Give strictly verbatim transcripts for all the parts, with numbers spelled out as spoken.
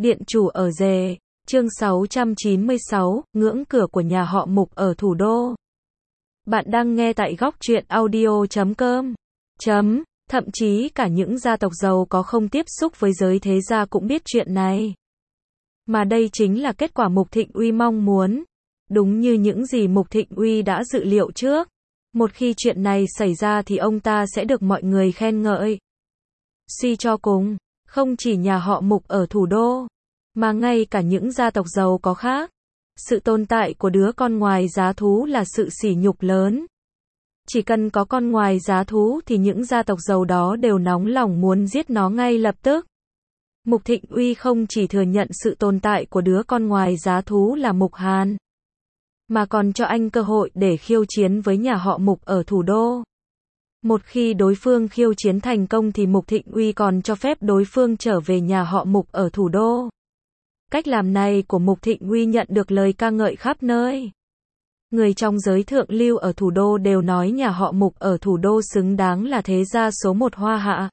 Điện chủ ở rể, chương sáu trăm chín mươi sáu, ngưỡng cửa của nhà họ Mục ở thủ đô. Bạn đang nghe tại góc truyện audio chấm com. Chấm, thậm chí cả những gia tộc giàu có không tiếp xúc với giới thế gia cũng biết chuyện này. Mà đây chính là kết quả Mục Thịnh Uy mong muốn. Đúng như những gì Mục Thịnh Uy đã dự liệu trước. Một khi chuyện này xảy ra thì ông ta sẽ được mọi người khen ngợi. Suy cho cùng, không chỉ nhà họ Mục ở thủ đô, mà ngay cả những gia tộc giàu có khác. Sự tồn tại của đứa con ngoài giá thú là sự sỉ nhục lớn. Chỉ cần có con ngoài giá thú thì những gia tộc giàu đó đều nóng lòng muốn giết nó ngay lập tức. Mục Thịnh Uy không chỉ thừa nhận sự tồn tại của đứa con ngoài giá thú là Mục Hàn, mà còn cho anh cơ hội để khiêu chiến với nhà họ Mục ở thủ đô. Một khi đối phương khiêu chiến thành công thì Mục Thịnh Uy còn cho phép đối phương trở về nhà họ Mục ở thủ đô. Cách làm này của Mục Thịnh Uy nhận được lời ca ngợi khắp nơi. Người trong giới thượng lưu ở thủ đô đều nói nhà họ Mục ở thủ đô xứng đáng là thế gia số một Hoa Hạ.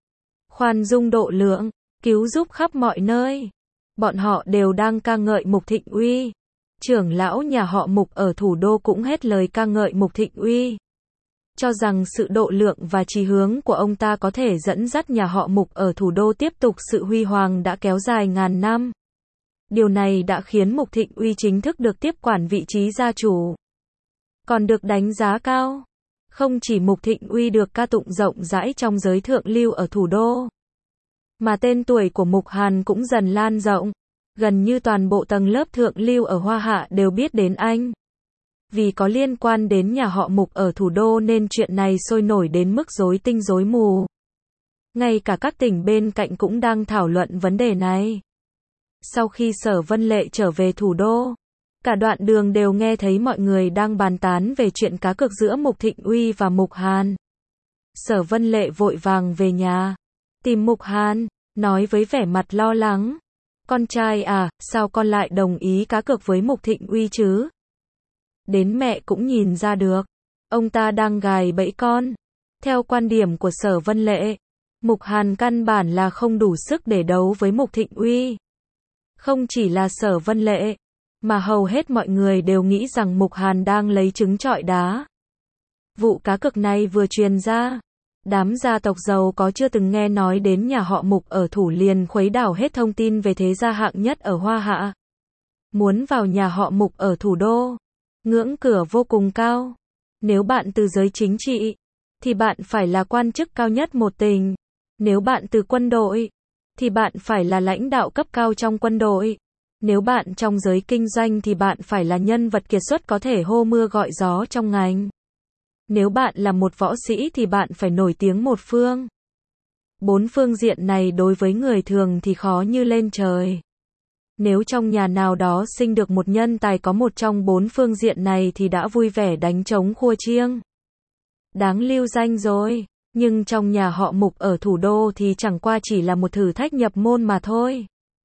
Khoan dung độ lượng, cứu giúp khắp mọi nơi. Bọn họ đều đang ca ngợi Mục Thịnh Uy. Trưởng lão nhà họ Mục ở thủ đô cũng hết lời ca ngợi Mục Thịnh Uy, cho rằng sự độ lượng và chí hướng của ông ta có thể dẫn dắt nhà họ Mục ở thủ đô tiếp tục sự huy hoàng đã kéo dài ngàn năm. Điều này đã khiến Mục Thịnh Uy chính thức được tiếp quản vị trí gia chủ, còn được đánh giá cao. Không chỉ Mục Thịnh Uy được ca tụng rộng rãi trong giới thượng lưu ở thủ đô, mà tên tuổi của Mục Hàn cũng dần lan rộng. Gần như toàn bộ tầng lớp thượng lưu ở Hoa Hạ đều biết đến anh. Vì có liên quan đến nhà họ Mục ở thủ đô nên chuyện này sôi nổi đến mức rối tinh rối mù. Ngay cả các tỉnh bên cạnh cũng đang thảo luận vấn đề này. Sau khi Sở Vân Lệ trở về thủ đô, cả đoạn đường đều nghe thấy mọi người đang bàn tán về chuyện cá cược giữa Mục Thịnh Uy và Mục Hàn. Sở Vân Lệ vội vàng về nhà, tìm Mục Hàn, nói với vẻ mặt lo lắng. Con trai à, sao con lại đồng ý cá cược với Mục Thịnh Uy chứ? Đến mẹ cũng nhìn ra được, ông ta đang gài bẫy con. Theo quan điểm của Sở Vân Lệ, Mục Hàn căn bản là không đủ sức để đấu với Mục Thịnh Uy. Không chỉ là Sở Vân Lệ, mà hầu hết mọi người đều nghĩ rằng Mục Hàn đang lấy trứng trọi đá. Vụ cá cược này vừa truyền ra, đám gia tộc giàu có chưa từng nghe nói đến nhà họ Mục ở thủ liền khuấy đảo hết thông tin về thế gia hạng nhất ở Hoa Hạ. Muốn vào nhà họ Mục ở thủ đô, ngưỡng cửa vô cùng cao. Nếu bạn từ giới chính trị, thì bạn phải là quan chức cao nhất một tỉnh. Nếu bạn từ quân đội, thì bạn phải là lãnh đạo cấp cao trong quân đội. Nếu bạn trong giới kinh doanh thì bạn phải là nhân vật kiệt xuất có thể hô mưa gọi gió trong ngành. Nếu bạn là một võ sĩ thì bạn phải nổi tiếng một phương. Bốn phương diện này đối với người thường thì khó như lên trời. Nếu trong nhà nào đó sinh được một nhân tài có một trong bốn phương diện này thì đã vui vẻ đánh trống khua chiêng. Đáng lưu danh rồi. Nhưng trong nhà họ Mục ở thủ đô thì chẳng qua chỉ là một thử thách nhập môn mà thôi.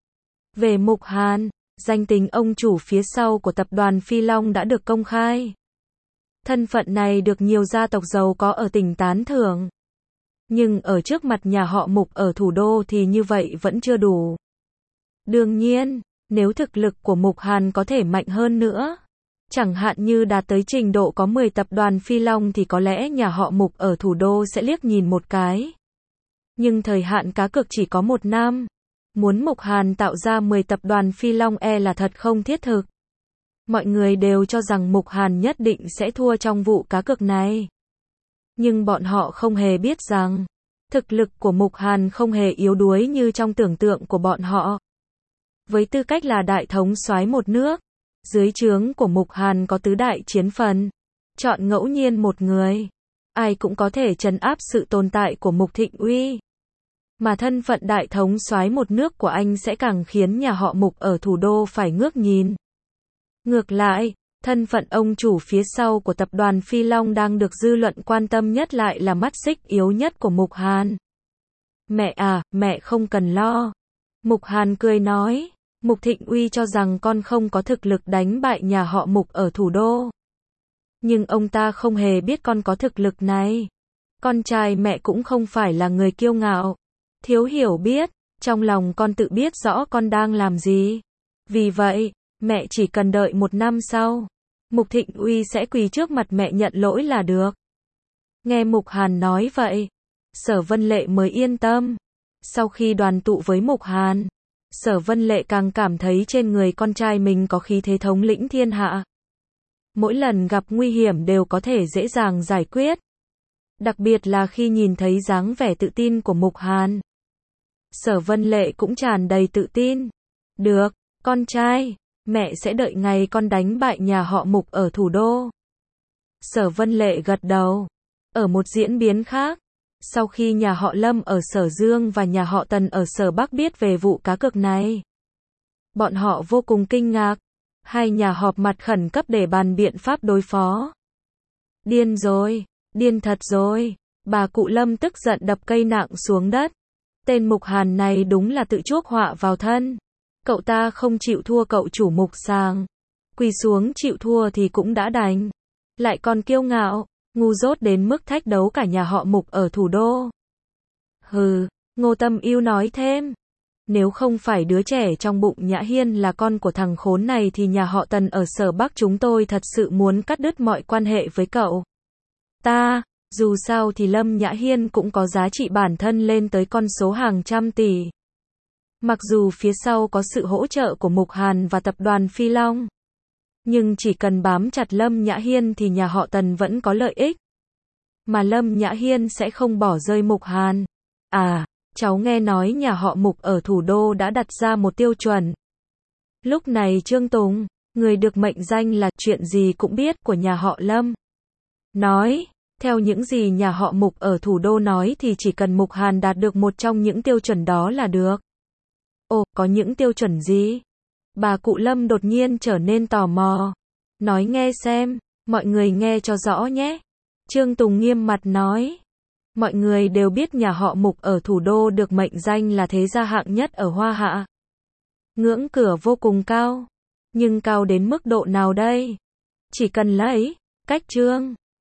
Về Mục Hàn, danh tính ông chủ phía sau của tập đoàn Phi Long đã được công khai. Thân phận này được nhiều gia tộc giàu có ở tỉnh tán thưởng. Nhưng ở trước mặt nhà họ Mục ở thủ đô thì như vậy vẫn chưa đủ. Đương nhiên, nếu thực lực của Mục Hàn có thể mạnh hơn nữa, chẳng hạn như đạt tới trình độ có mười tập đoàn Phi Long thì có lẽ nhà họ Mục ở thủ đô sẽ liếc nhìn một cái. Nhưng thời hạn cá cược chỉ có một năm. Muốn Mục Hàn tạo ra mười tập đoàn Phi Long e là thật không thiết thực. Mọi người đều cho rằng Mục Hàn nhất định sẽ thua trong vụ cá cược này. Nhưng bọn họ không hề biết rằng, thực lực của Mục Hàn không hề yếu đuối như trong tưởng tượng của bọn họ. Với tư cách là đại thống soái một nước, dưới trướng của Mục Hàn có tứ đại chiến phần. Chọn ngẫu nhiên một người, ai cũng có thể trấn áp sự tồn tại của Mục Thịnh Uy. Mà thân phận đại thống soái một nước của anh sẽ càng khiến nhà họ Mục ở thủ đô phải ngước nhìn. Ngược lại, thân phận ông chủ phía sau của tập đoàn Phi Long đang được dư luận quan tâm nhất lại là mắt xích yếu nhất của Mục Hàn. Mẹ à, mẹ không cần lo. Mục Hàn cười nói, Mục Thịnh Uy cho rằng con không có thực lực đánh bại nhà họ Mục ở thủ đô. Nhưng ông ta không hề biết con có thực lực này. Con trai mẹ cũng không phải là người kiêu ngạo, thiếu hiểu biết, Trong lòng con tự biết rõ con đang làm gì. Vì vậy, mẹ chỉ cần đợi một năm sau, Mục Thịnh Uy sẽ quỳ trước mặt mẹ nhận lỗi là được. Nghe Mục Hàn nói vậy, Sở Vân Lệ mới yên tâm. Sau khi đoàn tụ với Mục Hàn, Sở Vân Lệ càng cảm thấy trên người con trai mình có khí thế thống lĩnh thiên hạ. Mỗi lần gặp nguy hiểm đều có thể dễ dàng giải quyết. Đặc biệt là khi nhìn thấy dáng vẻ tự tin của Mục Hàn. Sở Vân Lệ cũng tràn đầy tự tin. Được, con trai, mẹ sẽ đợi ngày con đánh bại nhà họ Mục ở thủ đô. Sở Vân Lệ gật đầu. Ở một diễn biến khác, sau khi nhà họ Lâm ở Sở Dương và nhà họ Tần ở Sở Bắc biết về vụ cá cược này, bọn họ vô cùng kinh ngạc. Hai nhà họp mặt khẩn cấp để bàn biện pháp đối phó. Điên rồi, điên thật rồi. Bà cụ Lâm tức giận đập cây nặng xuống đất. Tên Mục Hàn này đúng là tự chuốc họa vào thân. Cậu ta không chịu thua cậu chủ Mục Sàng. Quỳ xuống chịu thua thì cũng đã đành. Lại còn kiêu ngạo, ngu dốt đến mức thách đấu cả nhà họ Mục ở thủ đô. Hừ, Ngô Tâm Ưu nói thêm. Nếu không phải đứa trẻ trong bụng Nhã Hiên là con của thằng khốn này thì nhà họ Tần ở Sở Bắc chúng tôi thật sự muốn cắt đứt mọi quan hệ với cậu ta. Dù sao thì Lâm Nhã Hiên cũng có giá trị bản thân lên tới con số hàng trăm tỷ. Mặc dù phía sau có sự hỗ trợ của Mục Hàn và tập đoàn Phi Long, nhưng chỉ cần bám chặt Lâm Nhã Hiên thì nhà họ Tần vẫn có lợi ích. Mà Lâm Nhã Hiên sẽ không bỏ rơi Mục Hàn. À, cháu nghe nói nhà họ Mục ở thủ đô đã đặt ra một tiêu chuẩn. Lúc này Trương Tùng, người được mệnh danh là chuyện gì cũng biết của nhà họ Lâm, nói, theo những gì nhà họ Mục ở thủ đô nói thì chỉ cần Mục Hàn đạt được một trong những tiêu chuẩn đó là được. Ồ, có những tiêu chuẩn gì? Bà cụ Lâm đột nhiên trở nên tò mò. Nói nghe xem, mọi người nghe cho rõ nhé. Trương Tùng nghiêm mặt nói. Mọi người đều biết nhà họ Mục ở thủ đô được mệnh danh là thế gia hạng nhất ở Hoa Hạ. Ngưỡng cửa vô cùng cao. Nhưng cao đến mức độ nào đây? Chỉ cần lấy cách Trương